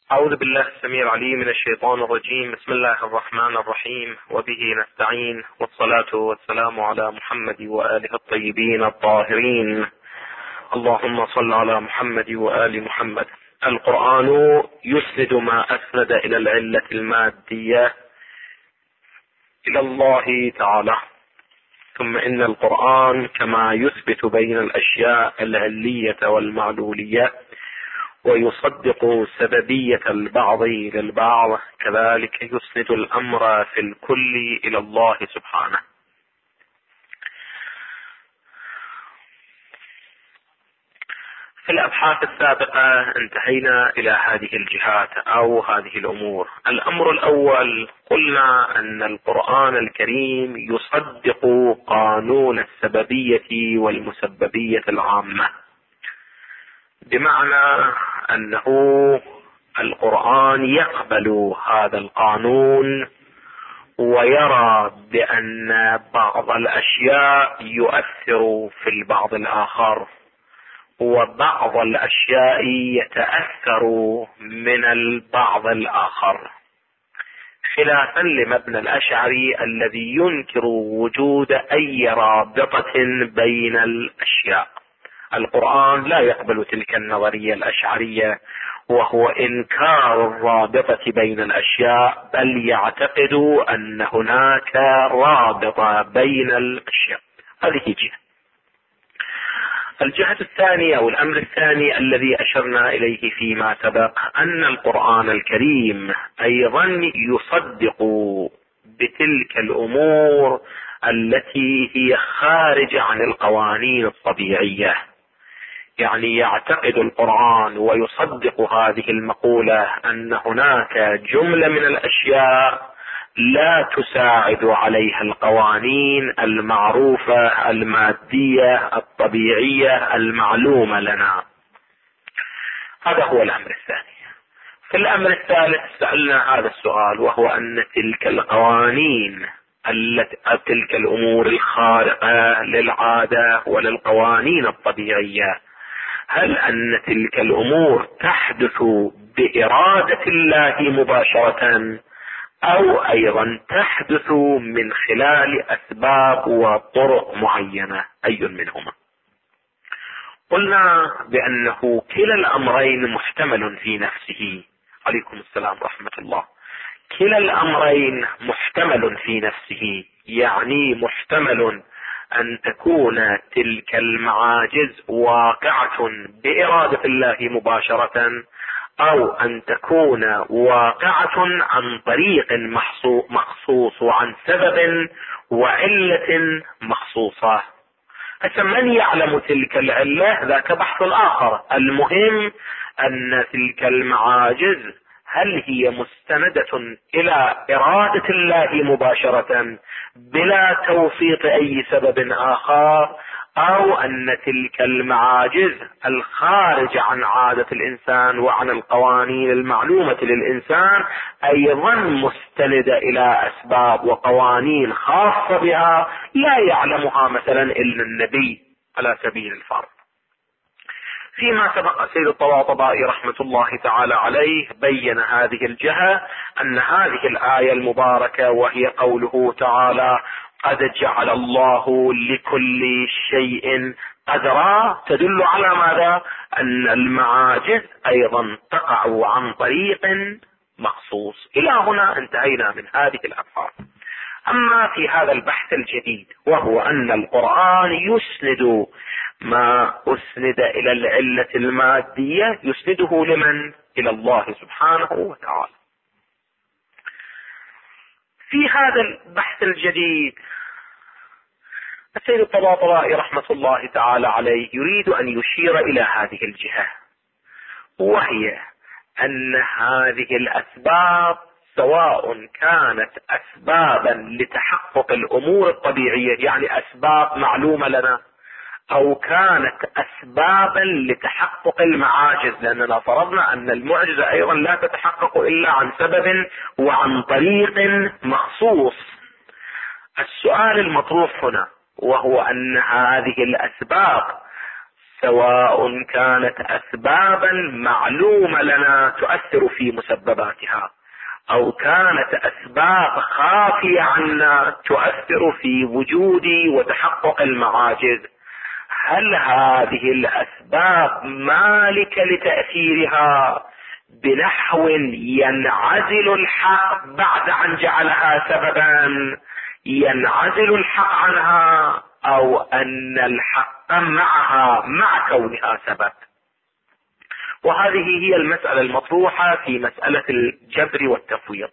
أعوذ بالله السميع العليم من الشيطان الرجيم. بسم الله الرحمن الرحيم، وبه نستعين، والصلاة والسلام على محمد وآله الطيبين الطاهرين. اللهم صل على محمد وآل محمد. القرآن يسند ما أسند إلى العلة المادية إلى الله تعالى، ثم إن القرآن كما يثبت بين الأشياء العلية والمعلولية ويصدق سببية البعض للبعض، كذلك يسند الأمر في الكل إلى الله سبحانه. في الأبحاث السابقة انتهينا إلى هذه الجهات أو هذه الأمور. الأمر الأول، قلنا أن القرآن الكريم يصدق قانون السببية والمسببية العامة، بمعنى أنه القرآن يقبل هذا القانون ويرى بأن بعض الأشياء يؤثر في البعض الآخر، وبعض الأشياء يتأثر من البعض الآخر، خلافا لمبنى الأشعري الذي ينكر وجود أي رابطة بين الأشياء. القرآن لا يقبل تلك النظرية الأشعرية، وهو إنكار الرابطة بين الأشياء، بل يعتقد أن هناك رابطة بين الأشياء. هذه جهة. الجهة الثانية أو الأمر الثاني الذي أشرنا إليه فيما سبق، أن القرآن الكريم أيضا يصدق بتلك الأمور التي هي خارجة عن القوانين الطبيعية. يعني يعتقد القرآن ويصدق هذه المقولة أن هناك جملة من الأشياء لا تساعد عليها القوانين المعروفة المادية الطبيعية المعلومة لنا. هذا هو الأمر الثاني. في الأمر الثالث سألنا هذا السؤال، وهو أن تلك القوانين تلك الأمور الخارقة للعادة وللقوانين الطبيعية، هل أن تلك الأمور تحدث بإرادة الله مباشرة، أو أيضا تحدث من خلال أسباب وطرق معينة؟ أي منهما؟ قلنا بأنه كلا الأمرين محتمل في نفسه. عليكم السلام ورحمة الله. كلا الأمرين محتمل في نفسه، يعني محتمل أن تكون تلك المعاجز واقعة بإرادة الله مباشرة، أو أن تكون واقعة عن طريق مخصوص وعن سبب وعلة مخصوصة. هسه من يعلم تلك العلة؟ ذاك بحث آخر. المهم أن تلك المعاجز هل هي مستندة إلى إرادة الله مباشرة بلا توفيق أي سبب آخر، أو أن تلك المعاجز الخارجة عن عادة الإنسان وعن القوانين المعلومة للإنسان أيضا مستندة إلى أسباب وقوانين خاصة بها لا يعلمها مثلا إلا النبي على سبيل الفرض. فيما سبق سيد الطباطبائي رحمة الله تعالى عليه بين هذه الجهة، أن هذه الآية المباركة وهي قوله تعالى قد جعل الله لكل شيء قدرا، تدل على ماذا؟ أن المعاجز أيضا تقع عن طريق مخصوص. إلى هنا انتهينا من هذه الأبحاث. أما في هذا البحث الجديد، وهو أن القرآن يسند ما أسند إلى العلة المادية، يسنده لمن؟ إلى الله سبحانه وتعالى. في هذا البحث الجديد السيد الطباطبائي رحمة الله تعالى عليه يريد أن يشير إلى هذه الجهة، وهي أن هذه الأسباب سواء كانت أسبابا لتحقق الأمور الطبيعية، يعني أسباب معلومة لنا، أو كانت أسبابا لتحقق المعاجز، لأننا فرضنا أن المعجزة أيضا لا تتحقق إلا عن سبب وعن طريق مخصوص. السؤال المطروح هنا وهو أن هذه الأسباب سواء كانت أسبابا معلومة لنا تؤثر في مسبباتها، أو كانت أسباب خافية عنا تؤثر في وجود وتحقق المعاجز. هل هذه الأسباب مالكة لتأثيرها بنحو ينعزل الحق بعد أن جعلها سببا، ينعزل الحق عنها، أو أن الحق معها مع كونها سبب؟ وهذه هي المسألة المطروحة في مسألة الجبر والتفويض.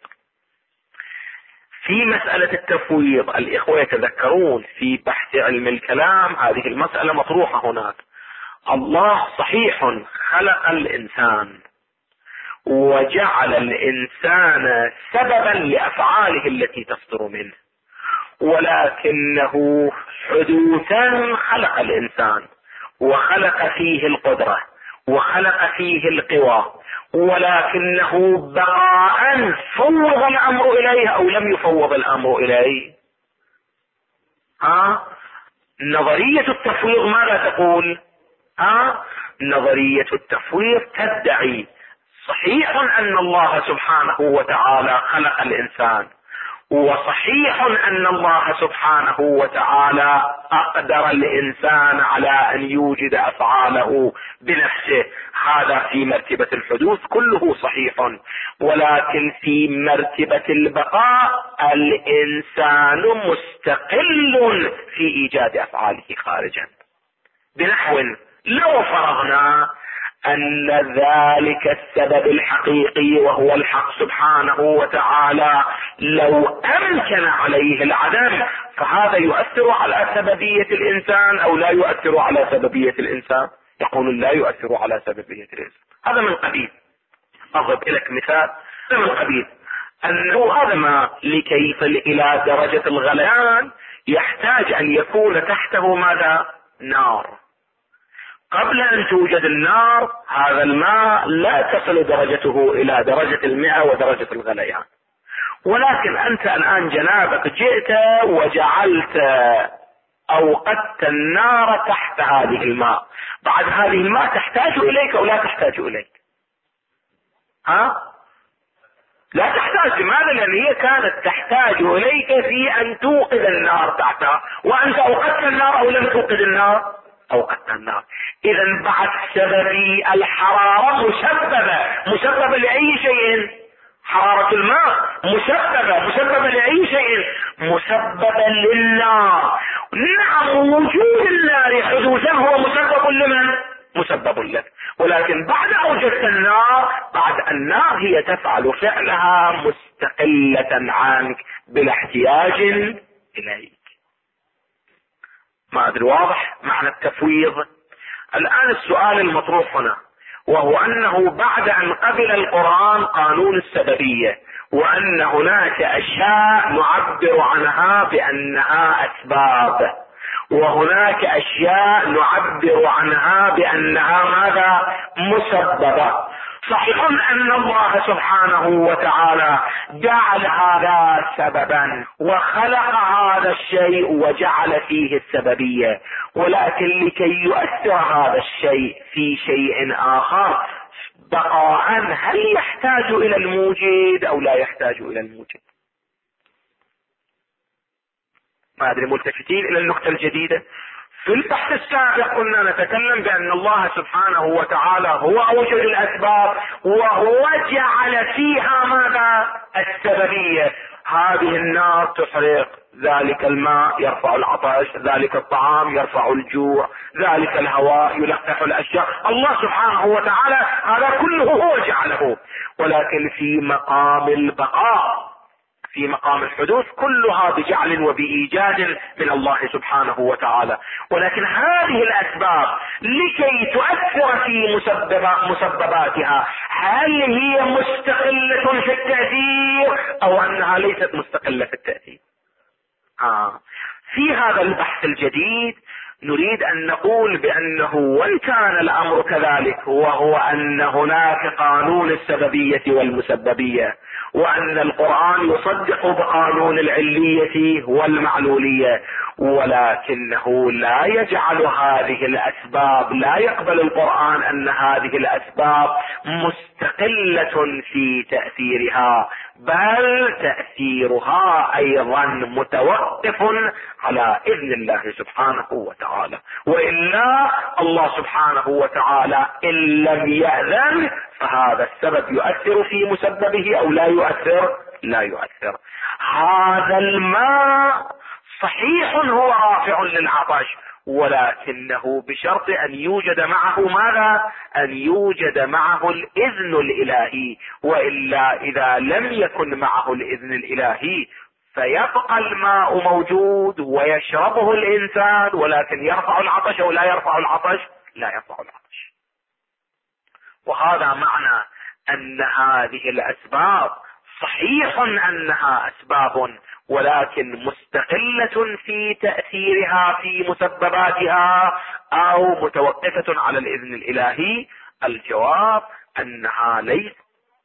في مسألة التفويض الإخوة يتذكرون في بحث علم الكلام هذه المسألة مطروحة هناك. الله صحيح خلق الإنسان وجعل الإنسان سببا لأفعاله التي تصدر منه، ولكنه حدوثا خلق الإنسان وخلق فيه القدرة وخلق فيه القوى، ولكنه بقاء فوض الأمر إليه أو لم يفوض الأمر إليه. نظرية التفويض ماذا تقول؟ نظرية التفويض تدعي صحيح أن الله سبحانه وتعالى خلق الإنسان، وصحيح أن الله سبحانه وتعالى أقدر الإنسان على أن يوجد أفعاله بنفسه، هذا في مرتبة الحدوث كله صحيح. ولكن في مرتبة البقاء الإنسان مستقل في إيجاد أفعاله خارجا، بنحو لو فرضنا أن ذلك السبب الحقيقي وهو الحق سبحانه وتعالى لو أمكن عليه العدم، فهذا يؤثر على سببية الإنسان أو لا يؤثر على سببية الإنسان؟ يقول لا يؤثر على سببية الإنسان. هذا من قبيل، أضرب لك مثال، هذا من قبيل أنه هذا ما لكيف إلى درجة الغليان يحتاج أن يكون تحته ماذا؟ نار. قبل أن توجد النار هذا الماء لا تصل درجته إلى درجة 100 ودرجة الغليان، ولكن أنت الآن جنابك جئت وجعلت أوقدت النار تحت هذه الماء، بعد هذه الماء تحتاج إليك أو لا تحتاج إليك؟ لا تحتاج. لماذا؟ لأن هي كانت تحتاج إليك في أن توقد النار تحتها، وأنت أوقدت النار أو لم توقد النار؟ أوقدت النار. إذا بعد سببي الحرارة مسببة لأي شيء؟ حرارة الماء مسببة لأي شيء؟ مسببة للنار. نعم، وجود النار حدوثا هو مسبب لمن؟ مسبب لك. ولكن بعد أوجدت النار، بعد النار هي تفعل فعلها مستقلة عنك بلا احتياج إليك. ما أدري واضح معنى التفويض؟ الآن السؤال المطروح هنا وهو أنه بعد أن قبل القرآن قانون السببية وأن هناك أشياء نعبر عنها بأنها أسباب، وهناك أشياء نعبر عنها بأنها ماذا؟ مسببة. صحيح أن الله سبحانه وتعالى جعل هذا سببا وخلق هذا الشيء وجعل فيه السببية، ولكن لكي يؤثر هذا الشيء في شيء آخر بقاء هل يحتاج إلى الموجد أو لا يحتاج إلى الموجد؟ ما أدري ملتفتين إلى النقطة الجديدة. في البحث السابق كنا نتكلم بأن الله سبحانه وتعالى هو أوجد الأسباب وهو جعل فيها ماذا؟ السببية. هذه النار تحرق، ذلك الماء يرفع العطش، ذلك الطعام يرفع الجوع، ذلك الهواء يلقح الأشجار. الله سبحانه وتعالى هذا كله هو جعله، ولكن في مقام البقاء، في مقام الحدوث كلها بجعل وبإيجاد من الله سبحانه وتعالى. ولكن هذه الأسباب لكي تؤثر في مسبباتها هل هي مستقلة في التأثير أو أنها ليست مستقلة في التأثير؟ في هذا البحث الجديد نريد أن نقول بأنه وإن كان الأمر كذلك وهو أن هناك قانون السببية والمسببية، وأن القرآن يصدق بقانون العلية والمعلولية، ولكنه لا يجعل هذه الأسباب، لا يقبل القرآن أن هذه الأسباب مستقلة في تأثيرها، بل تأثيرها أيضا متوقف على إذن الله سبحانه وتعالى. وإلا الله سبحانه وتعالى إن لم يأذن فهذا السبب يؤثر في مسببه أو لا يؤثر؟ لا يؤثر. هذا الماء صحيح هو رافع للعطش، ولكنه بشرط أن يوجد معه ماذا؟ أن يوجد معه الإذن الإلهي، وإلا إذا لم يكن معه الإذن الإلهي فيبقى الماء موجود ويشربه الإنسان، ولكن يرفع العطش أو لا يرفع العطش؟ لا يرفع العطش. وهذا معنى أن هذه الأسباب صحيح أنها أسباب، ولكن مستقلة في تأثيرها في مسبباتها أو متوقفة على الإذن الإلهي. الجواب أنها ليس،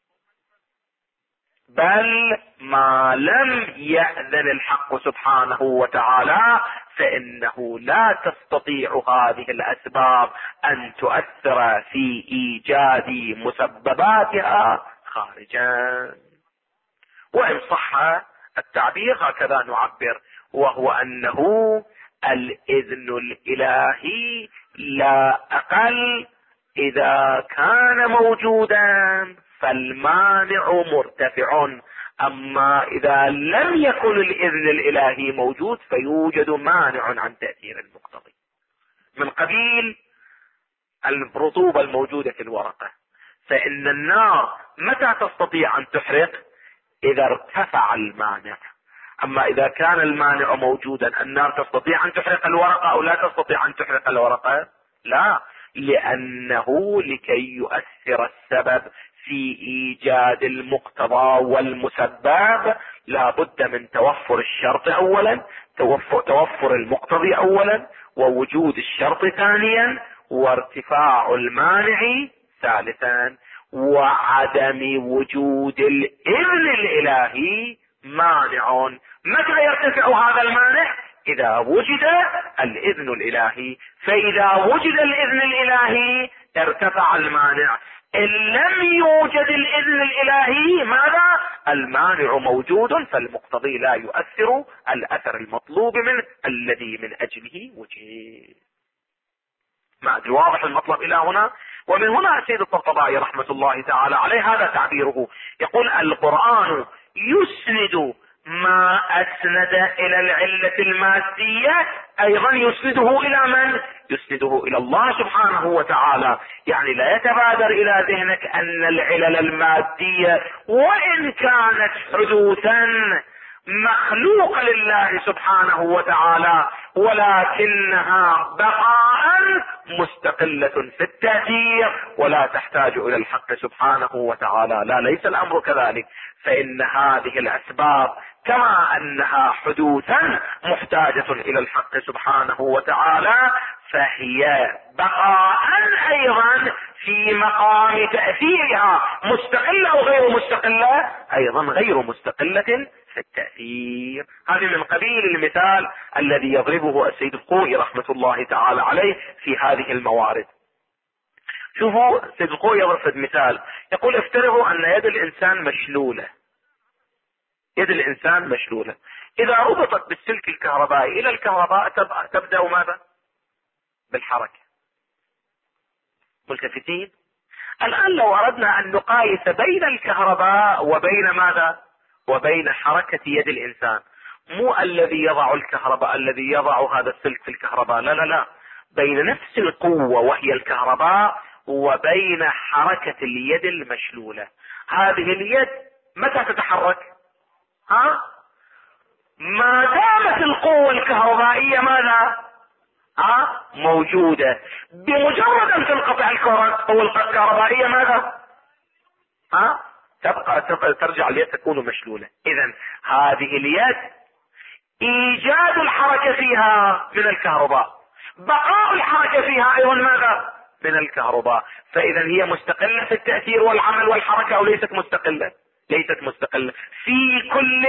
بل ما لم يأذن الحق سبحانه وتعالى فإنه لا تستطيع هذه الأسباب أن تؤثر في إيجاد مسبباتها خارجا. وإن صح التعبير هكذا نعبر، وهو أنه الإذن الإلهي لا أقل إذا كان موجودا فالمانع مرتفع، أما إذا لم يكن الإذن الإلهي موجود فيوجد مانع عن تأثير المقتضي، من قبيل الرطوبة الموجودة في الورقة. فإن النار متى تستطيع أن تحرق؟ إذا ارتفع المانع. أما إذا كان المانع موجودا النار تستطيع أن تحرق الورقة أو لا تستطيع أن تحرق الورقة؟ لا، لأنه لكي يؤثر السبب في إيجاد المقتضى والمسبب لا بد من توفر الشرط أولا، توفر المقتضي أولا، ووجود الشرط ثانيا، وارتفاع المانع ثالثا، وعدم وجود الإذن الإلهي مانع. متى يرتفع هذا المانع؟ إذا وجد الإذن الإلهي. فإذا وجد الإذن الإلهي ارتفع المانع. إن لم يوجد الإذن الإلهي ماذا؟ المانع موجود، فالمقتضي لا يؤثر الأثر المطلوب منه الذي من أجله وجد. ما أدري واضح المطلب إلى هنا؟ ومن هنا السيد الطبطبائي رحمة الله تعالى عليه هذا تعبيره، يقول القرآن يسند ما أسند إلى العلة المادية أيضا يسنده إلى من؟ يسنده إلى الله سبحانه وتعالى. يعني لا يتبادر إلى ذهنك أن العلل المادية وإن كانت حدوثا مخلوق لله سبحانه وتعالى، ولكنها بقاء مستقلة في التأثير ولا تحتاج إلى الحق سبحانه وتعالى. لا، ليس الأمر كذلك. فإن هذه الأسباب كما أنها حدوثا محتاجة إلى الحق سبحانه وتعالى، فهي بقاء أيضا في مقام تأثيرها مستقلة أو غير مستقلة؟ أيضا غير مستقلة في التأثير. هذه من قبيل المثال الذي يضربه السيد الخوئي رحمة الله تعالى عليه في هذه الموارد. شوفوا السيد الخوئي يضرب مثال، يقول افترضوا أن يد الإنسان مشلولة. يد الإنسان مشلولة، إذا ربطت بالسلك الكهربائي إلى الكهرباء تبدأ ماذا؟ بالحركة. ملتفتين؟ الآن لو أردنا أن نقايس بين الكهرباء وبين ماذا؟ وبين حركة يد الإنسان، مو الذي يضع الكهرباء الذي يضع هذا السلك في الكهرباء، لا لا لا، بين نفس القوة وهي الكهرباء وبين حركة اليد المشلولة. هذه اليد متى تتحرك؟ ما دامت القوة الكهربائية ماذا؟ موجودة. بمجرد ان تنقطع القوة الكهربائية ماذا؟ ترجع اليد تكون مشلولة. اذا هذه اليد ايجاد الحركة فيها من الكهرباء، بقاء الحركة فيها ايضا ماذا؟ من الكهرباء. فاذا هي مستقلة في التأثير والعمل والحركة او ليست مستقلة؟ ليست مستقلة، في كل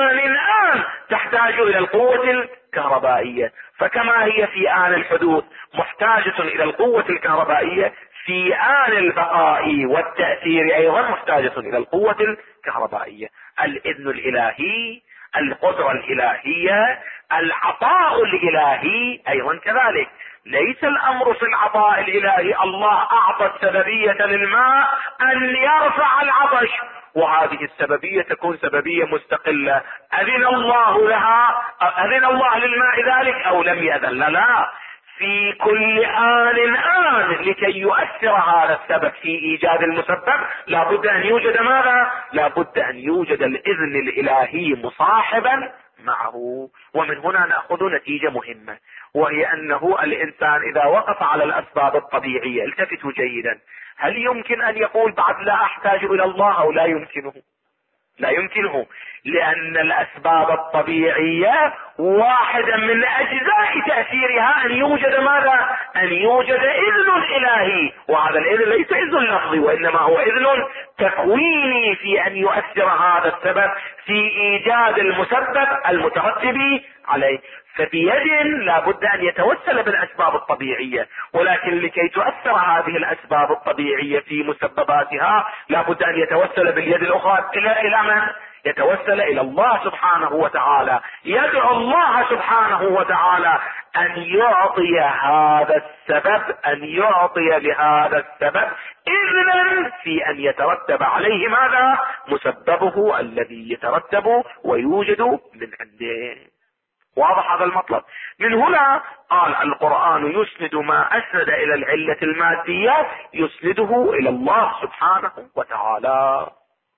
آن تحتاج إلى القوة الكهربائية. فكما هي في آن الحدوث محتاجة إلى القوة الكهربائية، في آن البقاء والتأثير أيضا محتاجة إلى القوة الكهربائية. الإذن الإلهي، القدرة الإلهية، العطاء الإلهي أيضا كذلك. ليس الأمر في العطاء الإلهي الله أعطى السببية للماء أن يرفع العطش، وهذه السببية تكون سببية مستقلة، أذن الله لها، أذن الله للماء ذلك أو لم يأذن، لا، في كل آن لكي يؤثر هذا السبب في إيجاد المسبب لابد أن يوجد ماذا؟ لابد أن يوجد الإذن الإلهي مصاحبا معه. ومن هنا نأخذ نتيجة مهمة، وهي أنه الإنسان إذا وقف على الأسباب الطبيعية، التفتوا جيدا، هل يمكن أن يقول بعد لا أحتاج إلى الله أو لا يمكنه؟ لا يمكنه، لأن الأسباب الطبيعية واحدة من أجزاء تأثيرها أن يوجد ماذا؟ أن يوجد إذن إلهي، وهذا الإذن ليس إذن لفظي، وإنما هو إذن تكويني في أن يؤثر هذا السبب في إيجاد المسبب المترتب عليه. فبيد لابد أن يتوسل بالأسباب الطبيعية، ولكن لكي تؤثر هذه الأسباب الطبيعية في مسبباتها لابد أن يتوسل باليد الأخرى إلى من؟ يتوسل إلى الله سبحانه وتعالى، يدعو الله سبحانه وتعالى أن يعطي هذا السبب، أن يعطي لهذا السبب إذنا في أن يترتب عليه ماذا؟ مسببه الذي يترتب ويوجد من عنده. واضح هذا المطلب؟ من هنا قال القرآن يسند ما أسند إلى العلة المادية يسنده إلى الله سبحانه وتعالى.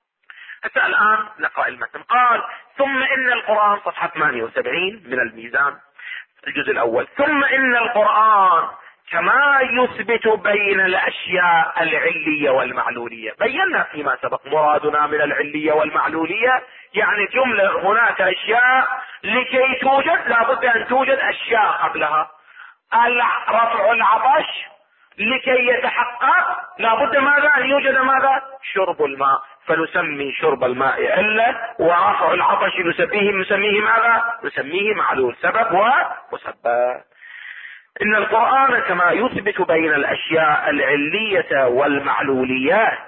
حتى الآن نقرأ المتن. قال ثم إن القرآن، صفحة 78 من الميزان، الجزء الأول. ثم إن القرآن كما يثبت بين الأشياء العلية والمعلولية. بينا فيما سبق مرادنا من العلية والمعلولية، يعني جملة هناك أشياء لكي توجد لابد أن توجد أشياء قبلها. رفع العطش لكي يتحقق لابد ماذا؟ أن يوجد ماذا؟ شرب الماء، فنسمي شرب الماء علة، ورفع العطش نسميه ماذا؟ نسميه معلول، سبب ومسبب. إن القرآن كما يثبت بين الأشياء العلية والمعلوليات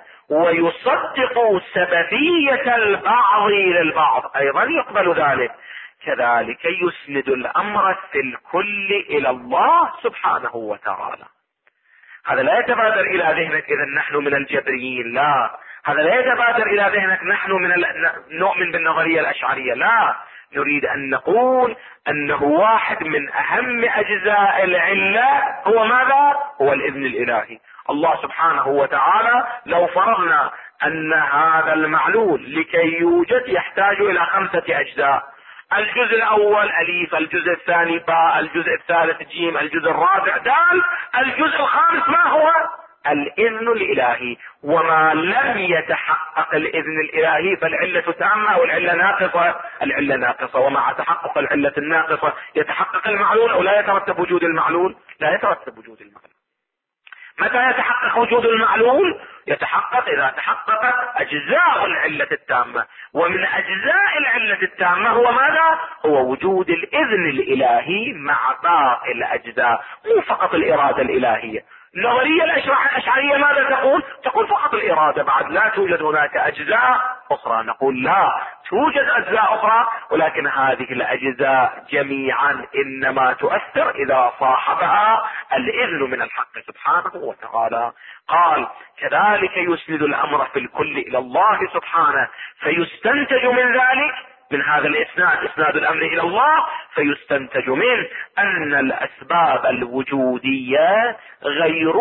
ويصدق سببية البعض للبعض، أيضا يقبل ذلك، كذلك يسند الأمر في الكل إلى الله سبحانه وتعالى. هذا لا يتبادر إلى ذهنك إذا نحن من الجبريين، لا، هذا لا يتبادر إلى ذهنك نحن نؤمن بالنظرية الأشعرية، لا، نريد أن نقول أنه واحد من أهم أجزاء العلة هو ماذا؟ هو الإذن الإلهي. الله سبحانه وتعالى لو فرضنا أن هذا المعلول لكي يوجد يحتاج إلى 5 أجزاء، الجزء الأول أليف، الجزء الثاني باء، الجزء الثالث جيم، الجزء الرابع دال، الجزء الخامس ما هو؟ الإذن الإلهي. وما لم يتحقق الإذن الإلهي فالعلة تامة والعلة ناقصة، العلة ناقصة. ومع تحقق العلة الناقصة يتحقق المعلول أو لا يترتب وجود المعلول؟ لا يترتب وجود المعلول. متى يتحقق وجود المعلول؟ يتحقق إذا تحققت أجزاء العلة التامة، ومن أجزاء العلة التامة هو ماذا؟ هو وجود الإذن الإلهي مع باقي الأجزاء، مو فقط الإرادة الإلهية. النظرية الأشعرية ماذا تقول؟ تقول فقط الإرادة، بعد لا توجد هناك أجزاء أخرى. نقول لا، توجد أجزاء أخرى، ولكن هذه الأجزاء جميعا إنما تؤثر إذا صاحبها الإذن من الحق سبحانه وتعالى. قال كذلك يسند الأمر في الكل إلى الله سبحانه، فيستنتج من ذلك، من هذا الإسناد، إسناد الأمر إلى الله، فيستنتج منه أن الأسباب الوجودية غير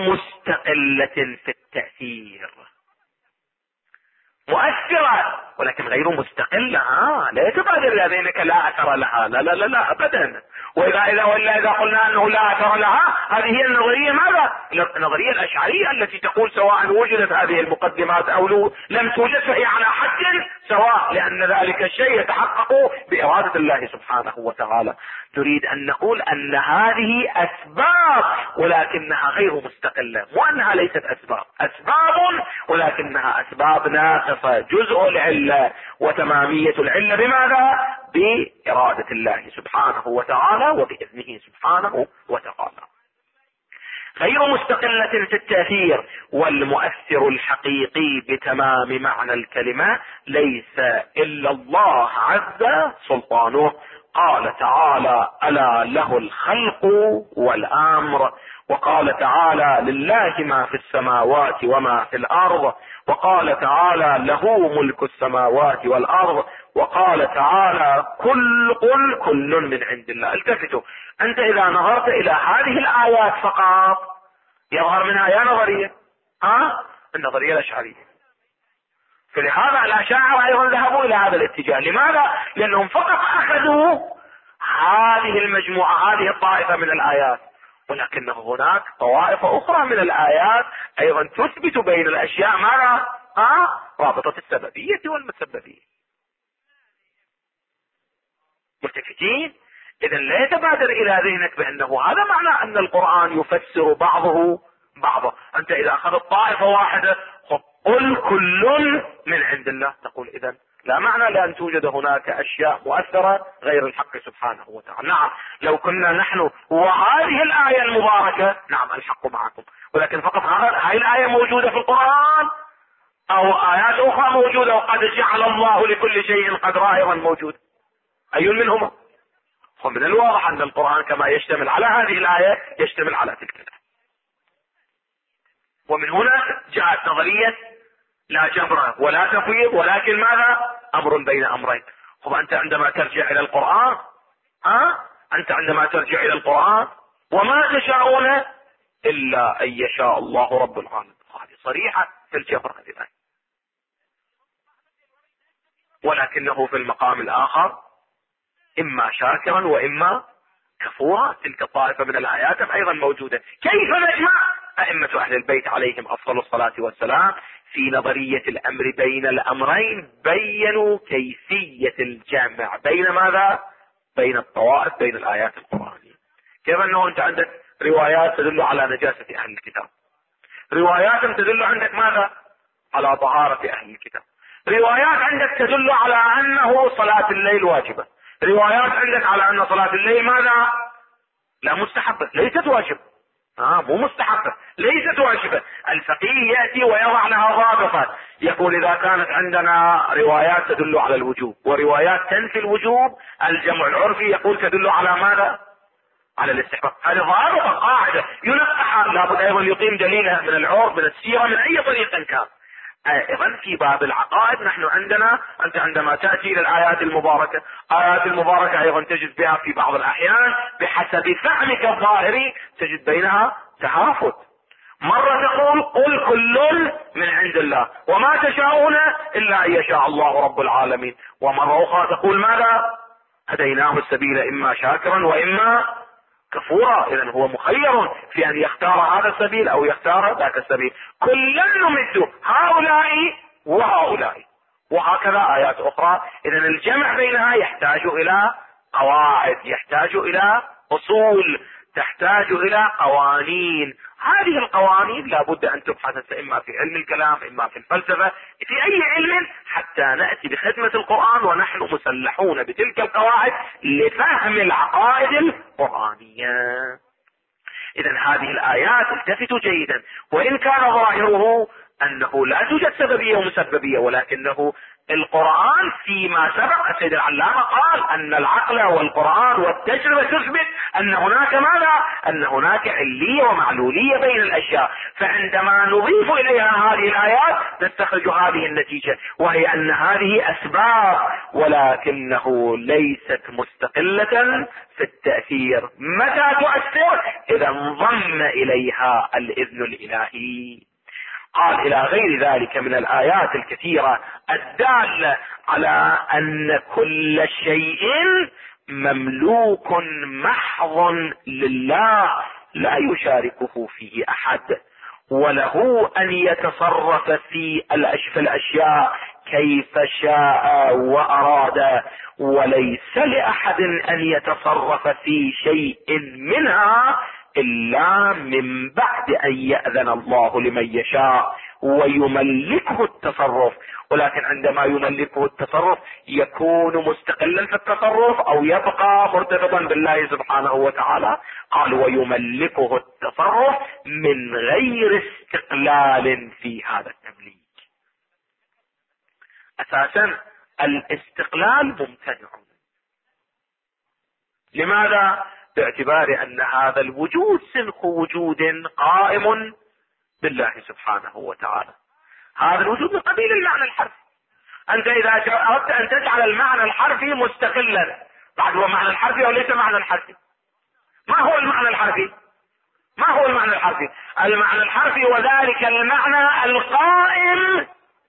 مستقلة في التأثير، مؤثرة ولكن غير مستقلة. لا يتبادر إلى ذهنك لا أثر لها، لا لا لا, لا أبدا. إذا قلنا أنه لا أثر لها، هذه هي النظرية ماذا؟ النظرية الأشعرية التي تقول سواء وجدت هذه المقدمات أو لم توجد فهي على حد سواء، لأن ذلك الشيء يتحقق بإرادة الله سبحانه وتعالى. تريد أن نقول أن هذه أسباب ولكنها غير مستقلة، وأنها ليست أسباب ولكنها أسباب ناقصة، جزء العلة وتمامية العلة بماذا؟ بإرادة الله سبحانه وتعالى وبإذنه سبحانه وتعالى، غير مستقلة في التأثير. والمؤثر الحقيقي بتمام معنى الكلمة ليس إلا الله عز سلطانه. قال تعالى: ألا له الخلق والأمر. وقال تعالى: لله ما في السماوات وما في الأرض. وقال تعالى: له ملك السماوات والأرض. وقال تعالى: كل من عند الله. التفتوا، أنت إذا نظرت إلى هذه الآيات فقط يظهر منها يا نظرية النظرية الأشعرية. فلهذا الأشاعرة أيضا ذهبوا إلى هذا الاتجاه. لماذا؟ لأنهم فقط أخذوا هذه المجموعة، هذه الطائفة من الآيات، ولكن هناك طوائف أخرى من الآيات أيضا تثبت بين الأشياء ماذا؟ رابطة السببية والمسببية. ملتفتين؟ إذا لا يتبادر إلى ذهنك بأنه هذا معنى أن القرآن يفسر بعضه بعضا. أنت إذا أخذت طائفة واحدة قل كل من عند الله، تقول إذن لا معنى لأن توجد هناك أشياء مؤثرة غير الحق سبحانه وتعالى. نعم، لو كنا نحن وهذه الآية المباركة، نعم الحق معكم، ولكن فقط هذه الآية موجودة في القرآن أو آيات أخرى موجودة، وقد جعل الله لكل شيء قدرا أيضا موجود، أي منهما؟ ومن الواضح أن القرآن كما يشتمل على هذه الآية يشتمل على تلك الآية. ومن هنا جاءت نظرية لا جبر ولا تفويض، ولكن ماذا؟ أمر بين أمرين. أنت عندما ترجع إلى القرآن وما تشاءون إلا أن يشاء الله رب العالمين، هذه صريحة في الجبر هذه الآية. ولكنه في المقام الآخر إما شاكرا وإما كفورا. تلك الطائفة من الآيات أيضا موجودة. كيف نجمع؟ أئمة أهل البيت عليهم أفضل الصلاة والسلام في نظرية الأمر بين الأمرين بينوا كيفية الجمع بين ماذا؟ بين الطوائف، بين الآيات القرآنية. كيف أنه أنت عندك روايات تدل على نجاسة أهل الكتاب، روايات تدل عندك ماذا؟ على طهارة أهل الكتاب، روايات عندك تدل على أنه صلاة الليل واجبة، روايات عندك على أن صلاة الليل ماذا؟ لا مستحبة، ليست واجبة. مو مستحبة، ليست واجبة. الفقيه يأتي ويضع لها ضابطا، يقول إذا كانت عندنا روايات تدل على الوجوب وروايات تنفي الوجوب، الجمع العرفي يقول تدل على ماذا؟ على الاستحباب. هذه ضابطة قاعدة ينقحها، لابد أيضا يقيم دليلها من العرف، من السيرة، من أي طريق كان. ايضا في باب العقائد نحن عندنا، انت عندما تأتي الى الآيات المباركة، آيات المباركة ايضا تجد بها في بعض الاحيان بحسب فهمك الظاهري تجد بينها تهافت. مرة تقول قل كل من عند الله وما تشاءون الا ان يشاء الله رب العالمين، ومرة اخرى تقول ماذا؟ هديناه السبيل اما شاكرا واما كفورا. اذا هو مخير في ان يختار هذا السبيل او يختار ذاك السبيل. كلا نمد هؤلاء وهؤلاء، وهكذا ايات اخرى. اذا الجمع بينها يحتاج الى قواعد، يحتاج الى اصول، تحتاج الى قوانين. هذه القوانين لابد ان تبحث اما في علم الكلام اما في الفلسفة، في اي علم، حتى نأتي بخدمة القرآن ونحن مسلحون بتلك القواعد لفهم العقائد القرآنية. اذا هذه الايات التفتوا جيدا، وان كان ظاهره انه لا توجد سببية ومسببية، ولكنه القرآن فيما سبق السيد العلامة قال ان العقل والقرآن والتجربة تثبت ان هناك ماذا؟ ان هناك علية ومعلولية بين الاشياء. فعندما نضيف اليها هذه الايات نستخرج هذه النتيجة، وهي ان هذه اسباب ولكنه ليست مستقلة في التأثير. متى تؤثر؟ اذا انضم اليها الاذن الالهي. قال الى غير ذلك من الايات الكثيرة الدالة على ان كل شيء مملوك محض لله لا يشاركه فيه احد، وله ان يتصرف في الاشياء كيف شاء وأراد، وليس لأحد أن يتصرف في شيء منها إلا من بعد أن يأذن الله لمن يشاء ويملكه التصرف. ولكن عندما يملكه التصرف يكون مستقلا في التصرف أو يبقى مرتبطا بالله سبحانه وتعالى. قال ويملكه التصرف من غير استقلال في هذا التمليك. أساسا الاستقلال ممتنع. لماذا؟ باعتبار أن هذا الوجود سنخ وجود قائم بالله سبحانه وتعالى. هذا الوجود من قبيل المعنى الحرفي. أنت إذا أردت أن تجعل المعنى الحرفي مستقلا، بعد هو معنى الحرفي أو ليس معنى الحرفي؟ ما هو المعنى الحرفي؟ ما هو المعنى الحرفي؟ المعنى الحرفي وذلك المعنى القائم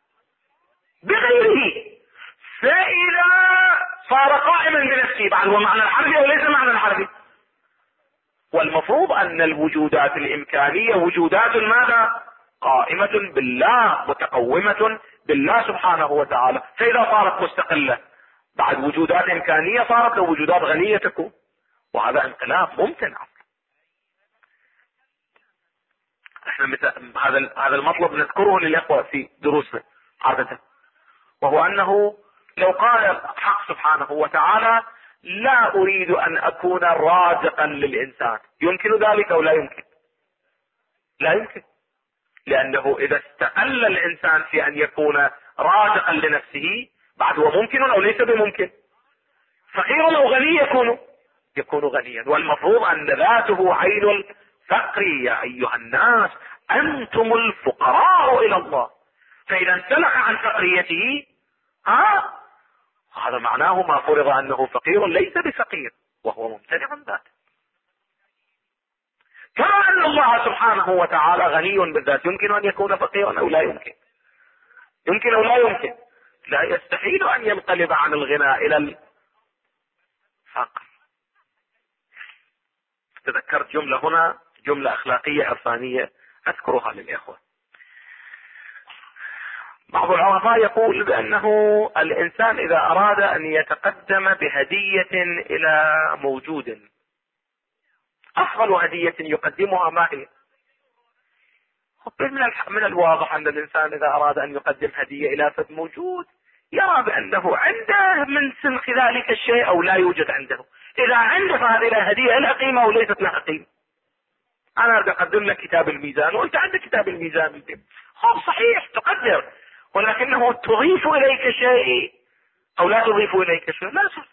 بغيره. فإذا صار قائما بنفسه بعد هو معنى الحرفي أو ليس معنى الحرفي؟ والمفروض أن الوجودات الإمكانية وجودات ماذا؟ قائمة بالله، متقومة بالله سبحانه وتعالى. فإذا صارت مستقلة بعد وجودات إمكانية صارت له وجودات غنية تكون، وهذا انقلاب ممتنع. احنا هذا المطلب نذكره للإخوة في دروسنا عادة، وهو أنه لو قال الحق سبحانه وتعالى لا أريد أن أكون رازقا للإنسان، يمكن ذلك أو لا يمكن؟ لا يمكن، لأنه إذا استقل الإنسان في أن يكون رازقا لنفسه بعد هو ممكن أو ليس بممكن. فقير أو غني يكون غنيا، والمفروض أن ذاته عين الفقر. يا أيها الناس أنتم الفقراء إلى الله. فإذا انسلخ عن فقريته هذا معناه ما فرض أنه فقير ليس بفقير، وهو ممتنع ذاته. كما أن الله سبحانه وتعالى غني بالذات، يمكن أن يكون فقيرا أو لا يمكن؟ يمكن أو لا يمكن؟ لا، يستحيل أن ينقلب عن الغنى إلى الفقر. تذكرت جملة هنا، جملة أخلاقية عرفانية أذكرها للإخوة. بعض العلماء يقول بأنه الإنسان إذا أراد أن يتقدم بهدية إلى موجود، أفضل هدية يقدمها ما هي؟ من الواضح أن الإنسان إذا أراد أن يقدم هدية إلى فد موجود يرى بأنه عنده من سنخ ذلك الشيء أو لا يوجد عنده. إذا عنده فهذه الهدية لها قيمة وليست لها قيمة. أنا أريد أقدم لك كتاب الميزان وأنت عندك كتاب الميزان، هو صحيح تقدر، ولكنه تضيف إليك شيء أو لا تضيف إليك شيء؟ لا شيء.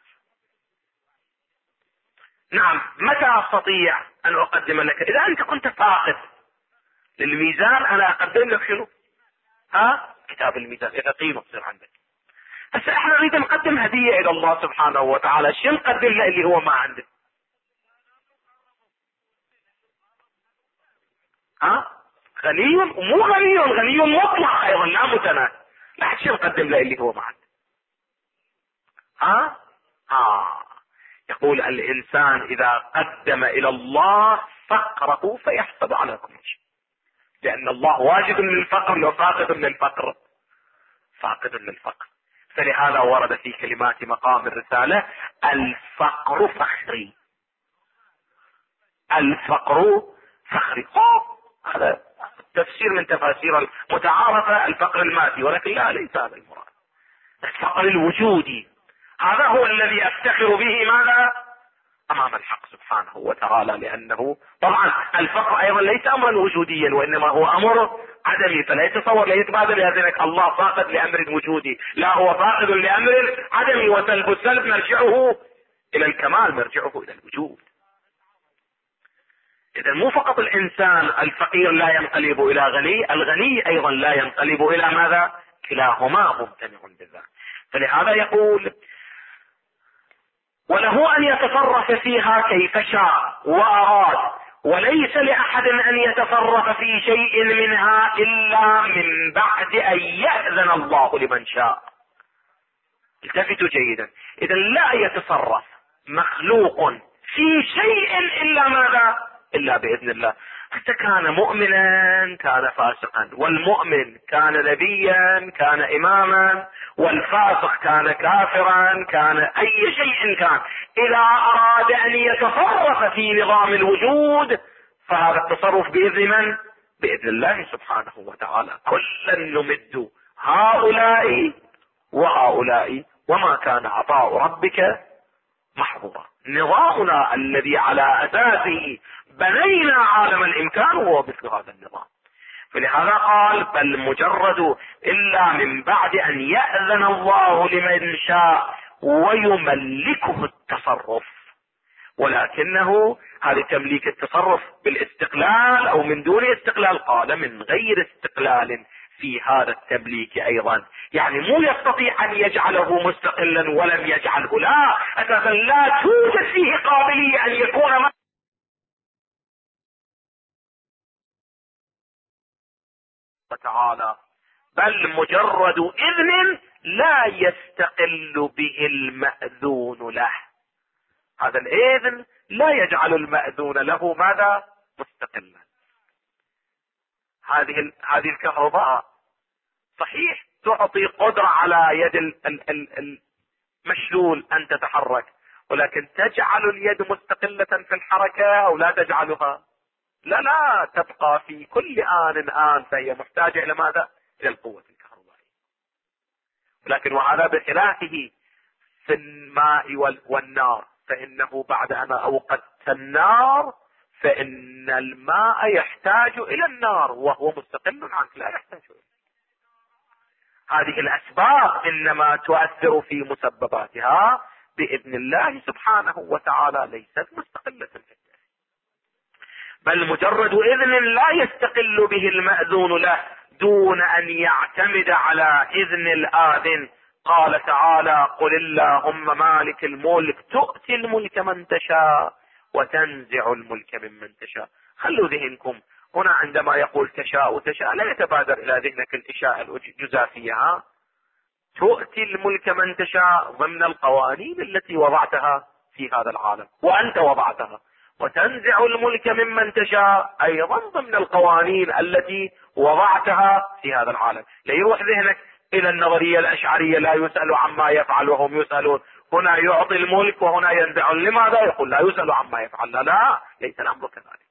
نعم، متى أستطيع أن أقدم لك؟ إذا أنت كنت فاقد للميزان أنا أقدم لك شنو؟ كتاب الميزان، إذا قيمة تصير عندك. هسه احنا نريد نقدم هدية إلى الله سبحانه وتعالى، شو نقدم له اللي هو ما عنده؟ غني ومو غني، غني مطلق أيضا لا متناهي. لا، شو نقدم له اللي هو ما عنده؟ يقول الإنسان إذا قدم إلى الله فقره فيحسب على كل شيء، لأن الله واجد للفقر وفاقد للفقر، فاقد للفقر. فلهذا ورد في كلمات مقام الرسالة الفقر فخري. الفقر فخري، هذا تفسير من تفاسير المتعارفة الفقر المادي، ولكن لا، ليس هذا المراد. الفقر الوجودي هذا هو الذي افتخر به ماذا؟ امام الحق سبحانه وتعالى، لانه طبعا الفقر ايضا ليس امرا وجوديا وانما هو امر عدمي، فلا يتصور، لا يتبادل يذهنك الله فاقد لامر وجودي، لا، هو فاقد لامر عدمي، وسلب السلب مرجعه الى الكمال، مرجعه الى الوجود. اذا مو فقط الانسان الفقير لا ينقلب الى غني، الغني ايضا لا ينقلب الى ماذا؟ كلاهما ممتنع بالذات. فلهذا يقول وله ان يتصرف فيها كيف شاء واراد، وليس لاحد ان يتصرف في شيء منها الا من بعد ان يأذن الله لمن شاء. التفتوا جيدا، اذا لا يتصرف مخلوق في شيء الا ماذا؟ الا باذن الله. حتى كان مؤمنا كان فاسقا، والمؤمن كان نبيا كان اماما، والفاسق كان كافرا، كان اي شيء كان، اذا اراد ان يتصرف في نظام الوجود فهذا التصرف باذن من؟ باذن الله سبحانه وتعالى. كلا نمد هؤلاء وهؤلاء وما كان عطاء ربك محظورا. نظامنا الذي على اساسه بنينا عالم الامكان هو مثل هذا النظام. فلهذا قال بل مجرد الا من بعد ان يأذن الله لمن شاء ويملكه التصرف، ولكنه هذا تمليك التصرف بالاستقلال او من دون استقلال، قال من غير استقلال في هذا التمليك ايضا، يعني مو يستطيع ان يجعله مستقلا ولم يجعله، لا، اساسا لا توجد فيه قابلية ان يكون تعالى، بل مجرد اذن لا يستقل به المأذون له. هذا الاذن لا يجعل المأذون له ماذا؟ مستقلا. هذه الكهرباء صحيح تعطي قدرة على يد المشلول ان تتحرك، ولكن تجعل اليد مستقلة في الحركة او لا تجعلها؟ لا، تبقى في كل آن فهي محتاجة الى ماذا؟ الى القوة الكهربائية. ولكن وهذا بخلافه في الماء والنار، فانه بعد ان اوقدت النار فان الماء يحتاج الى النار وهو مستقل عنك لا يحتاج اليه. هذه الاسباب انما تؤثر في مسبباتها باذن الله سبحانه وتعالى، ليست مستقلة في الداخل. بل مجرد اذن لا يستقل به المأذون له دون ان يعتمد على اذن الاذن. قال تعالى قل اللهم مالك الملك تؤتي الملك من تشاء وتنزع الملك ممن تشاء. خلوا ذهنكم هنا عندما يقول تشاء لا يتبادر الى ذهنك الاشياء الجزافية. تؤتي الملك من تشاء ضمن القوانين التي وضعتها في هذا العالم وانت وضعتها، وتنزع الملك ممن تشاء ايضا ضمن القوانين التي وضعتها في هذا العالم. لا يروح ذهنك الى النظرية الاشعرية لا يسأل عما يفعل وهم يسألون، هنا يعطي الملك وهنا ينزع. لماذا؟ يقول لا يسأل عما يفعل. لا، ليس الامر كذلك.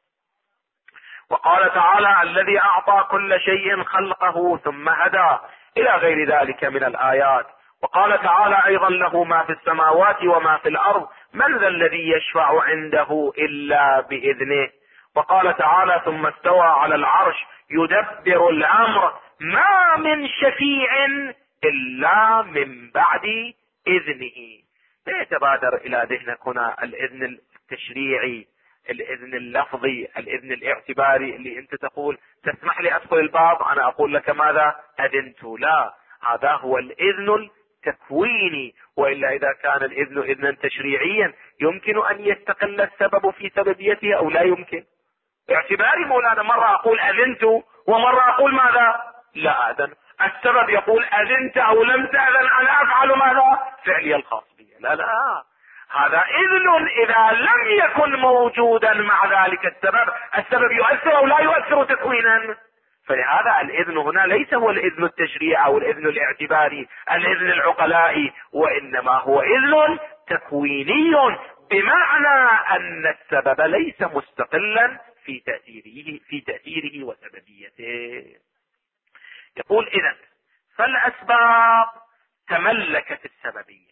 وقال تعالى الذي اعطى كل شيء خلقه ثم هدى الى غير ذلك من الايات. وقال تعالى ايضا له ما في السماوات وما في الارض من ذا الذي يشفع عنده الا باذنه. وقال تعالى ثم استوى على العرش يدبر الامر ما من شفيع الا من بعد اذنه. لا يتبادر الى ذهنك هنا الاذن التشريعي، الاذن اللفظي، الاذن الاعتباري اللي انت تقول تسمح لي ادخل الباب انا اقول لك ماذا؟ اذنت. لا، هذا هو الاذن التكويني. والا اذا كان الاذن اذنا تشريعيا يمكن ان يستقل السبب في سببيته او لا يمكن. اعتباري مولانا مرة اقول اذنت ومرة اقول ماذا؟ لا اذن. السبب يقول اذنت او لم تأذن انا افعل ماذا؟ فعلي الخاص بي. لا، هذا اذن اذا لم يكن موجودا مع ذلك السبب يؤثر او لا يؤثر تكوينا. فلهذا الاذن هنا ليس هو الاذن التشريعي او الاذن الاعتباري الاذن العقلائي، وانما هو اذن تكويني بمعنى ان السبب ليس مستقلا في تأثيره وسببيته. يقول اذن فالاسباب تملكت السببية.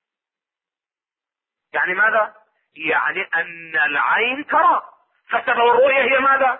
يعني ماذا؟ يعني ان العين ترى، فسبب الرؤية هي ماذا؟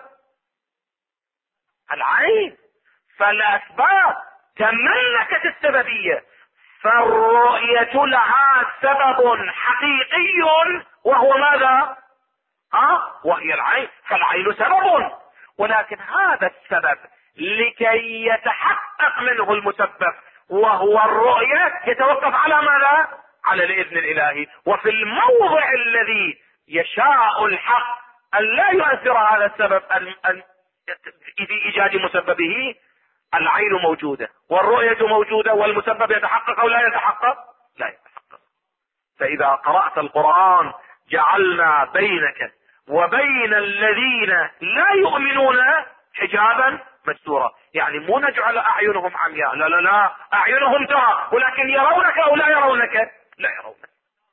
العين. فالاسباب تملكت السببية، فالرؤية لها سبب حقيقي وهو ماذا؟ وهي العين. فالعين سبب، ولكن هذا السبب لكي يتحقق منه المسبب وهو الرؤية يتوقف على ماذا؟ على الإذن الإلهي. وفي الموضع الذي يشاء الحق أن لا يؤثر هذا السبب في إيجاد مسببه، العين موجودة والرؤية موجودة والمسبب يتحقق أو لا يتحقق؟ لا يتحقق. فإذا قرأت القرآن جعلنا بينك وبين الذين لا يؤمنون حجابا مستورا. يعني مو نجعل اعينهم عمياء، لا لا لا، اعينهم ترى ولكن يرونك او لا يرونك؟ لا يرونك،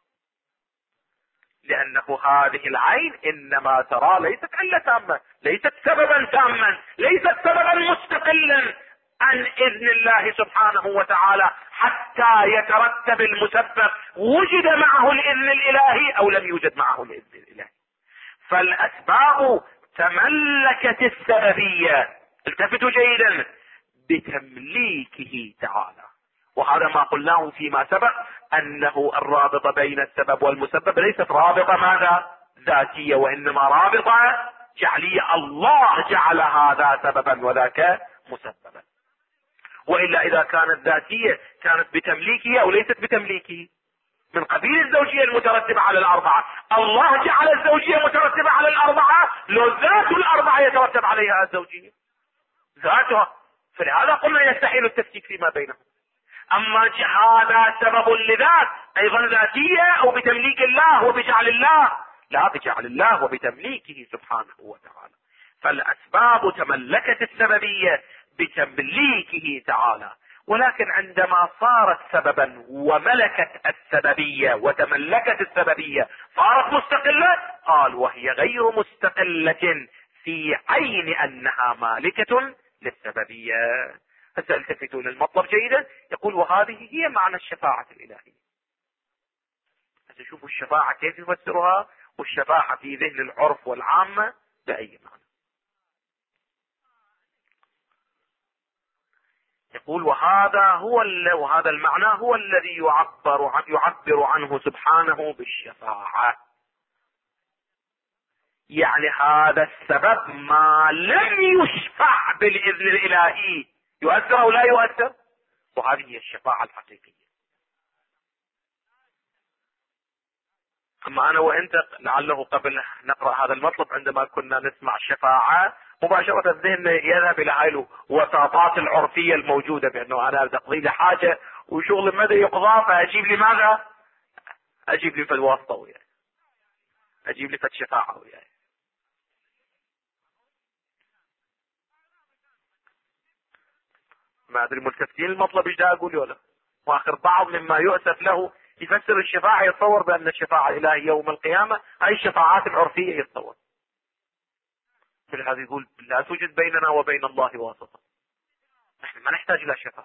لانه هذه العين انما ترى، ليست علة تامة، ليست سببا تاما، ليست سببا مستقلا عن اذن الله سبحانه وتعالى حتى يترتب المسبب، وجد معه الاذن الالهي او لم يوجد معه الاذن الالهي. فالاسباب تملكت السببية، التفتوا جيدا، بتمليكه تعالى. وهذا ما قلناه فيما سبق، انه الرابطة بين السبب والمسبب ليست رابطة ماذا؟ ذاتية، وانما رابطة جعلية. الله جعل هذا سببا وذاك مسببا. وإلا إذا كانت ذاتية كانت بتمليكه أو ليست بتمليكه، من قبيل الزوجية المترتبة على الأربعة. الله جعل الزوجية مترتبة على الأربعة، لو ذات الأربعة يترتب عليها الزوجية ذاتها، فلهذا قلنا يستحيل التفكيك فيما بينهم. أما هذا سبب لذات أيضا ذاتية أو بتمليك الله وبجعل الله؟ لا، بجعل الله وبتمليكه سبحانه وتعالى. فالأسباب تملكت السببية بتمليكه تعالى، ولكن عندما صارت سببا وملكت السببية وتملكت السببية صارت مستقلة، قال وهي غير مستقلة في عين أنها مالكة للسببية. هسه التفتون المطلب جيدا، يقول وهذه هي معنى الشفاعة الإلهية. هسه شوفوا الشفاعة كيف يفسرها، والشفاعة في ذهن العرف والعامة بأي معنى. يقول وهذا المعنى هو الذي يعبر عنه سبحانه بالشفاعة. يعني هذا السبب ما لم يشفع بالإذن الإلهي يؤثر أو لا يؤثر، وهذه هي الشفاعة الحقيقية. أما أنا وأنت لعله قبل نقرأ هذا المطلب عندما كنا نسمع الشفاعة مباشرة الذهن يذهب إلى هاي الوساطات العرفية الموجودة، بأنه أنا أقضي لي حاجة وشغل ماذا يقضى، فأجيب لي ماذا؟ أجيب لي في الواسطة وياي، أجيب لي في الشفاعة وياي. ما أدري ملتفتين المطلب إيش دا أقول ولا؟ وآخر بعض مما يؤسف له يفسر الشفاعة، يتصور بأن الشفاعة الإلهية يوم القيامة هاي الشفاعات العرفية، يتصور هذا، يقول لا توجد بيننا وبين الله واسطة، نحن ما نحتاج إلى شفاعة.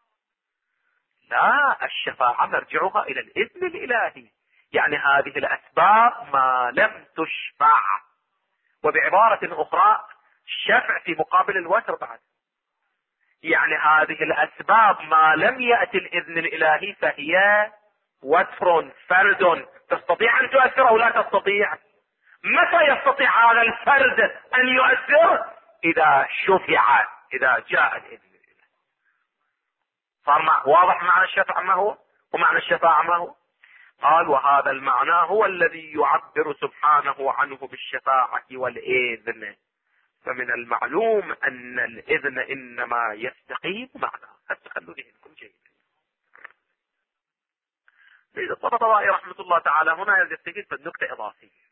لا، الشفاعة مرجعها إلى الإذن الإلهي. يعني هذه الأسباب ما لم تشفع، وبعبارة أخرى الشفع في مقابل الوتر بعد. يعني هذه الأسباب ما لم يأتي الإذن الإلهي فهي وتر فرد، تستطيع أن تؤثر أو لا تستطيع. متى يستطيع هذا الفرد أن يؤثر؟ إذا شفع، إذا جاء الإذن الإلهي. صار واضح معنى الشفاعة ما هو ومعنى الشفاعة ما هو؟ قال وهذا المعنى هو الذي يعبر سبحانه عنه بالشفاعة والإذن. فمن المعلوم أن الإذن إنما يستقيم معناه. أتخلوا ذهنكم جيدا. سيد الطبطبائي رحمة الله تعالى هنا يستفيد في النكتة إضافية.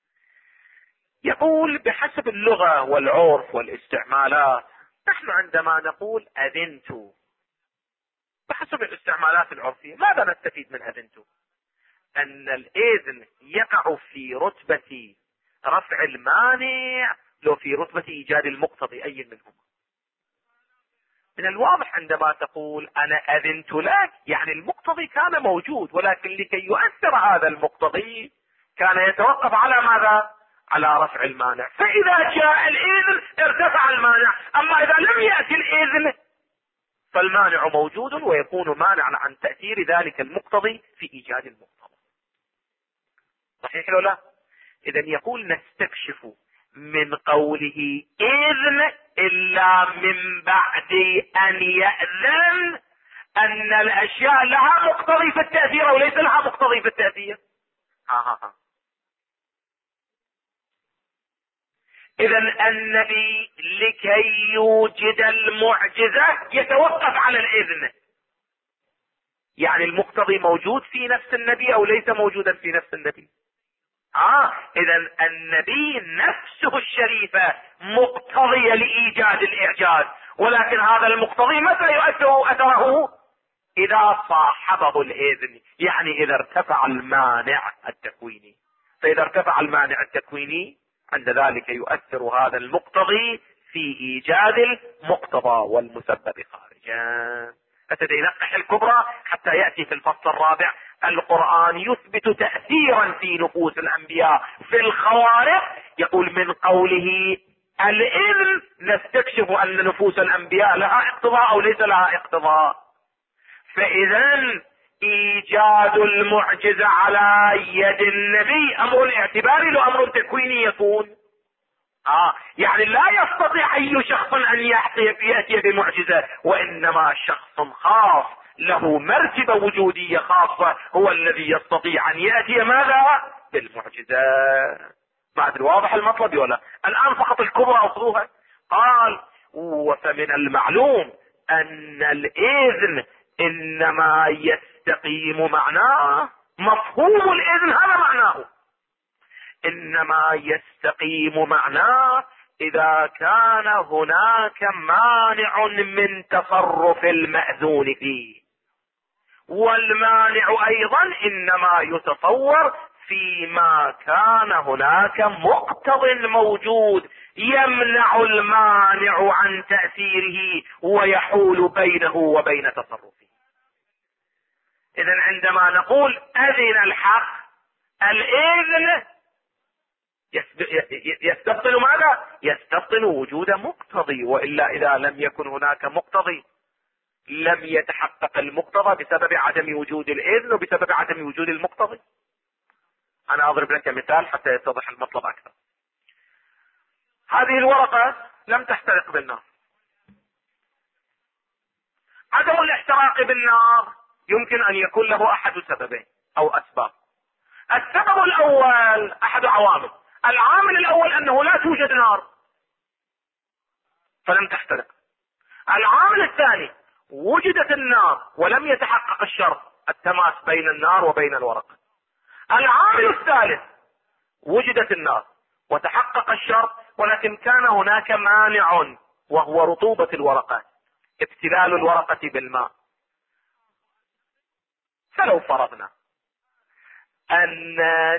يقول بحسب اللغة والعرف والاستعمالات، نحن عندما نقول أذنت بحسب الاستعمالات العرفية ماذا نستفيد من أذنت؟ أن الإذن يقع في رتبة رفع المانع لو في رتبة إيجاد المقتضي، أي منهما. من الواضح عندما تقول أنا أذنت لك يعني المقتضي كان موجود، ولكن لكي يؤثر هذا المقتضي كان يتوقف على ماذا؟ على رفع المانع. فإذا جاء الإذن ارتفع المانع. أما إذا لم يأتي الإذن فالمانع موجود ويكون مانعا عن تأثير ذلك المقتضي في إيجاد المقتضي. صحيح ولا لا؟ إذن يقول نستكشف من قوله إذن إلا من بعد أن يأذن أن الأشياء لها مقتضي في التأثير أو ليس لها مقتضي في التأثير. إذن النبي لكي يوجد المعجزة يتوقف على الإذن. يعني المقتضي موجود في نفس النبي أو ليس موجودا في نفس النبي؟ اذا النبي نفسه الشريفة مقتضية لإيجاد الإعجاز، ولكن هذا المقتضي متى يؤثر أثره؟ إذا صاحبه الإذن، يعني إذا ارتفع المانع التكويني. فإذا ارتفع المانع التكويني عند ذلك يؤثر هذا المقتضي في إيجاد المقتضى والمسبب خارجا. فتدي ينقح الكبرى حتى يأتي في الفصل الرابع القرآن يثبت تأثيرا في نفوس الأنبياء في الخوارق. يقول من قوله الإذن نستكشف أن نفوس الأنبياء لها اقتضاء أو ليس لها اقتضاء. فإذا إيجاد المعجزة على يد النبي أمر اعتباري لو أمر تكويني يكون. يعني لا يستطيع أي شخص أن يأتي بمعجزة، وإنما شخص خاص له مرتبة وجودية خاصة هو الذي يستطيع أن يأتي ماذا؟ بالمعجزة. ما أدري واضح المطلب ولا؟ الآن فقط الكبرى أخذوها. قال وفمن المعلوم أن الإذن إنما يستقيم معناه، مفهوم الإذن هذا معناه، إنما يستقيم معناه إذا كان هناك مانع من تصرف المأذون فيه، والمانع أيضا إنما يتصور فيما كان هناك مقتض موجود يمنع المانع عن تأثيره ويحول بينه وبين تصرفه. إذن عندما نقول أذن الحق، الإذن يستبطن ماذا؟ يستبطن وجود مقتضي، وإلا إذا لم يكن هناك مقتضي لم يتحقق المقتضى بسبب عدم وجود الإذن وبسبب عدم وجود المقتضي. أنا أضرب لك مثال حتى يتضح المطلب أكثر. هذه الورقة لم تحترق بالنار. عدم الاحتراق بالنار يمكن أن يكون له أحد سببين أو أسباب. السبب الأول أحد عوامل. العامل الأول أنه لا توجد نار فلم تحترق. العامل الثاني وجدت النار ولم يتحقق الشرط التماس بين النار وبين الورقة. العامل الثالث وجدت النار وتحقق الشرط ولكن كان هناك مانع وهو رطوبة الورقة، ابتلال الورقة بالماء. فلو فرضنا أن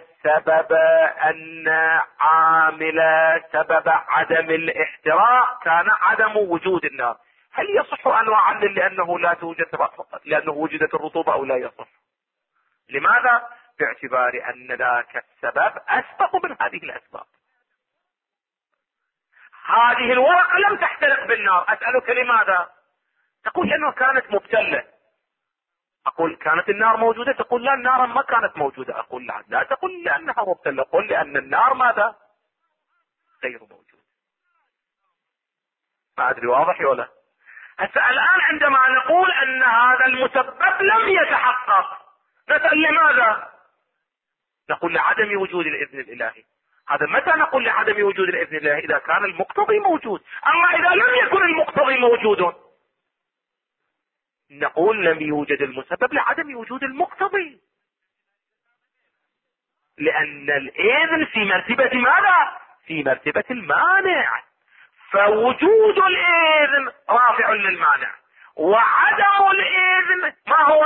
عامل سبب عدم الاحتراق كان عدم وجود النار، هل يصح أن أعلل لأنه لا توجد لأنه وجدت الرطوبة أو لا يصح؟ لماذا؟ باعتبار أن ذاك السبب أسبق من هذه الأسباب. هذه الورقة لم تحترق بالنار، أسألك لماذا؟ تقول لأنه كانت مبتلة. أقول كانت النار موجودة، تقول لا النار ما كانت موجودة. أقول لا تقول لأنها مبتلة، قل لأن النار ماذا؟ غير موجود. ما أدري واضح ولا؟ هسه الآن عندما نقول أن هذا المسبب لم يتحقق نسأل لماذا؟ نقول لعدم وجود الإذن الإلهي. هذا متى نقول لعدم وجود الإذن الإلهي؟ إذا كان المقتضي موجود. أما إذا لم يكن المقتضي موجود نقول لم يوجد المسبب لعدم وجود المقتضي، لأن الإذن في مرتبة ماذا؟ في مرتبة المانع. فوجود الإذن رافع للمانع، وعدم الإذن ما هو؟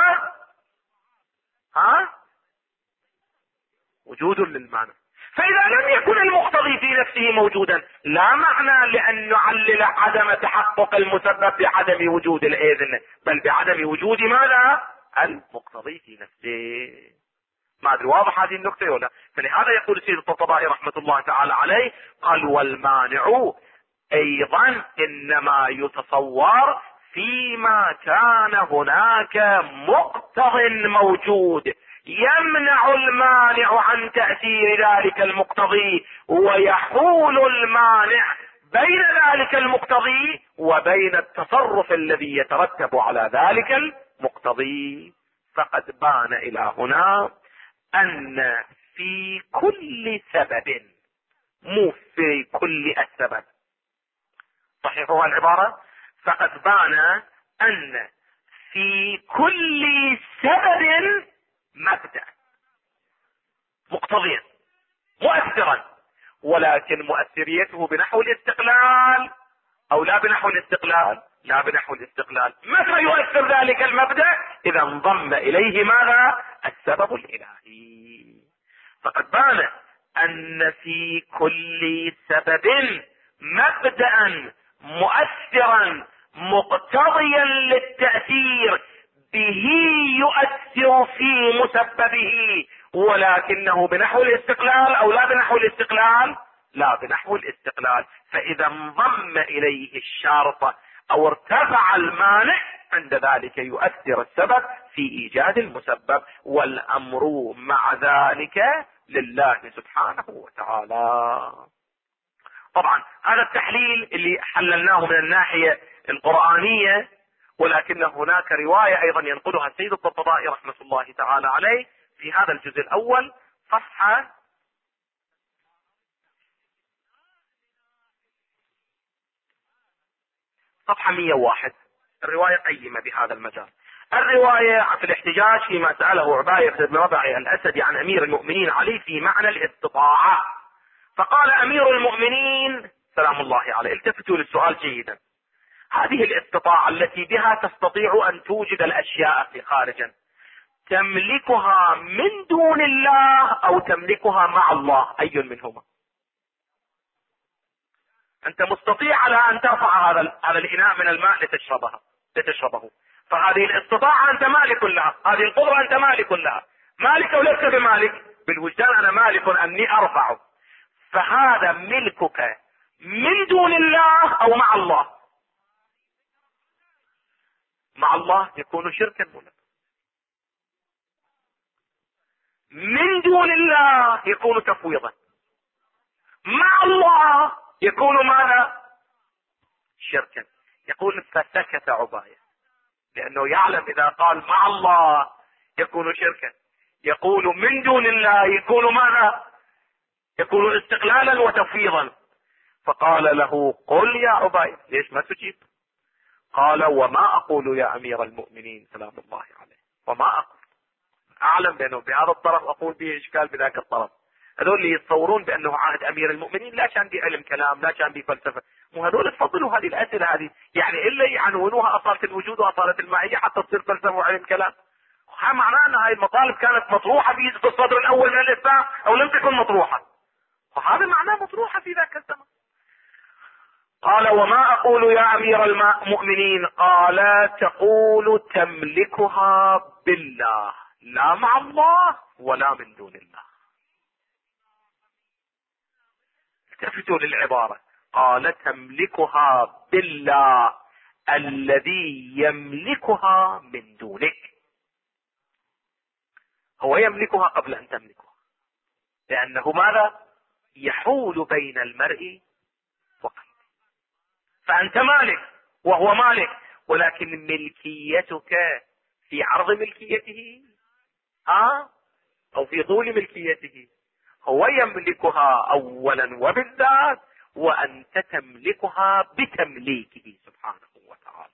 وجود للمانع. فإذا لم يكن المقتضي في نفسه موجودا لا معنى لأن نعلل عدم تحقق المسبب بعدم وجود الإذن، بل بعدم وجود ماذا؟ المقتضي في نفسه. ما أدري واضح هذه النقطة ولا؟ فلهذا يقول سيد الطبطبائي رحمة الله تعالى عليه قال والمانع أيضا إنما يتصور فيما كان هناك مقتض موجود يمنع المانع عن تأثير ذلك المقتضي ويحول المانع بين ذلك المقتضي وبين التصرف الذي يترتب على ذلك المقتضي. فقد بان إلى هنا أن في كل سبب، مو في كل السبب، صحيحها العبارة، فقد بان أن في كل سبب مبدأ مقتضيا مؤثرا، ولكن مؤثريته بنحو الاستقلال او لا بنحو الاستقلال؟ لا بنحو الاستقلال. متى يؤثر ذلك المبدأ؟ اذا انضم اليه ماذا؟ السبب الالهي. فقد بان ان في كل سبب مبدأ مؤثرا مقتضيا للتأثير به يؤثر في مسببه، ولكنه بنحو الاستقلال او لا بنحو الاستقلال؟ لا بنحو الاستقلال. فاذا انضم اليه الشرط او ارتفع المانع عند ذلك يؤثر السبب في ايجاد المسبب، والامر مع ذلك لله سبحانه وتعالى. طبعا هذا التحليل اللي حللناه من الناحية القرآنية، ولكن هناك رواية ايضا ينقلها السيد الطبطبائي رحمة الله تعالى عليه في هذا الجزء الاول صفحة 101. الرواية قيمة بهذا المجال. الرواية في الاحتجاج فيما سأله عباية بن ربع الأسدي عن أمير المؤمنين علي في معنى الاستطاعة، فقال أمير المؤمنين سلام الله عليه، التفتوا للسؤال جيدا، هذه الاستطاعة التي بها تستطيع أن توجد الأشياء في خارجا، تملكها من دون الله أو تملكها مع الله؟ أي منهما؟ أنت مستطيع على أن ترفع هذا الإناء من الماء لتشربه، فهذه الاستطاعة أنت مالك لها، هذه القدرة أنت مالك لها، مالك ولست بمالك، بالوجدان أنا مالك أني أرفعه، فهذا ملكك من دون الله أو مع الله؟ مع الله يكون شركا مولد، من دون الله يكون تفويضا، مع الله يكون ماذا؟ شركا. يقول فسكت عباية لأنه يعلم إذا قال مع الله يكون شركا، يقول من دون الله يكون ماذا؟ يكون استقلالا وتفويضا. فقال له قل يا عباية، ليش ما تجيب؟ قال وما أقول يا أمير المؤمنين سلام الله عليه، وما أقول، أعلم بأنه بهذا الطرف أقول به إشكال بذاك الطرف. هذول اللي يتصورون بأنه عهد أمير المؤمنين لا كان بي علم كلام، لا كان بي فلسفة، مو هذول تفضلوا هذه الأسئلة هذه يعني إلا يعنونوها أصالة الوجود وأصالة الماهية حتى تصير فلسفة وعلم كلام. معناه أن هذه المطالب كانت مطروحة في الصدر الأول من الإسلام أو لم تكن مطروحة، وهذا معناه مطروحة في ذاك الزمن. قال وما أقول يا أمير المؤمنين؟ قال تقول تملكها بالله لا مع الله ولا من دون الله. التفتوا للعبارة، قال تملكها بالله الذي يملكها من دونك. هو يملكها قبل أن تملكها، لأنه ماذا؟ يحول بين المرء وقلبه. فأنت مالك وهو مالك، ولكن ملكيتك في عرض ملكيته أو في طول ملكيته. هو يملكها أولا وبالذات، وأنت تملكها بتمليكه سبحانه وتعالى.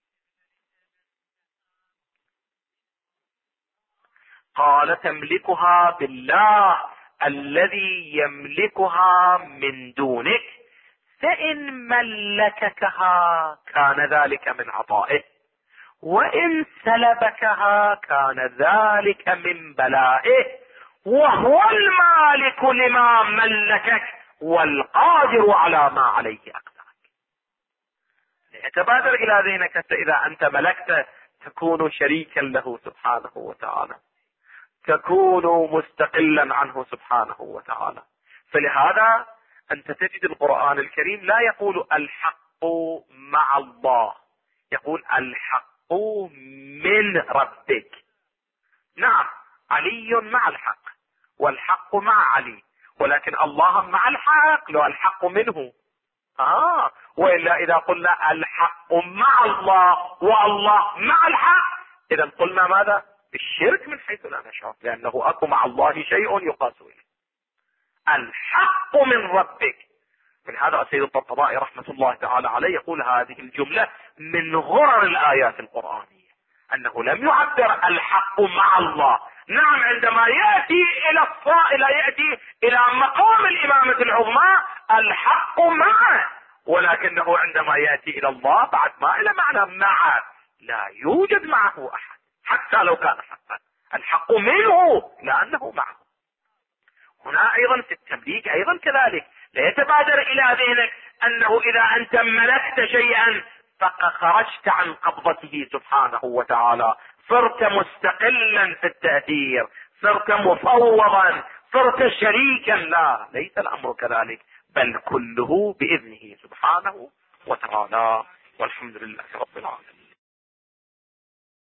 قال تملكها بالله الذي يملكها من دونك، فإن ملككها كان ذلك من عطائه، وإن سلبكها كان ذلك من بلائه، وهو المالك لما ملكك والقادر على ما عليه أقدرك. يتبادر إلى ذهنك إذا أنت ملكت تكون شريكا له سبحانه وتعالى، تكون مستقلا عنه سبحانه وتعالى. فلهذا أنت تجد القرآن الكريم لا يقول الحق مع الله، يقول الحق من ربك. نعم علي مع الحق والحق مع علي، ولكن الله مع الحق لو الحق منه. وإلا إذا قلنا الحق مع الله والله مع الحق، إذا قلنا ماذا؟ الشرك من حيث لا نشعر، لأنه أكو مع الله شيء يقاس إليه. الحق من ربك. من هذا السيد الطبطبائي رحمة الله تعالى عليه يقول هذه الجملة من غرر الآيات القرآنية، أنه لم يعبر الحق مع الله، نعم عندما يأتي يأتي إلى مقام الإمامة العظمى الحق معه، ولكنه عندما يأتي إلى الله بعد ما إلى معنى معه، لا يوجد معه أحد حتى لو كان حقا، الحق منه لأنه معه. هنا أيضا في التمليك أيضا كذلك، لا يتبادر إلى ذهنك أنه إذا أنت ملكت شيئا فقد خرجت عن قبضته سبحانه وتعالى، صرت مستقلا في التأثير، صرت مفوضا، صرت شريكا. لا، ليس الأمر كذلك، بل كله بإذنه سبحانه وتعالى. والحمد لله رب العالمين.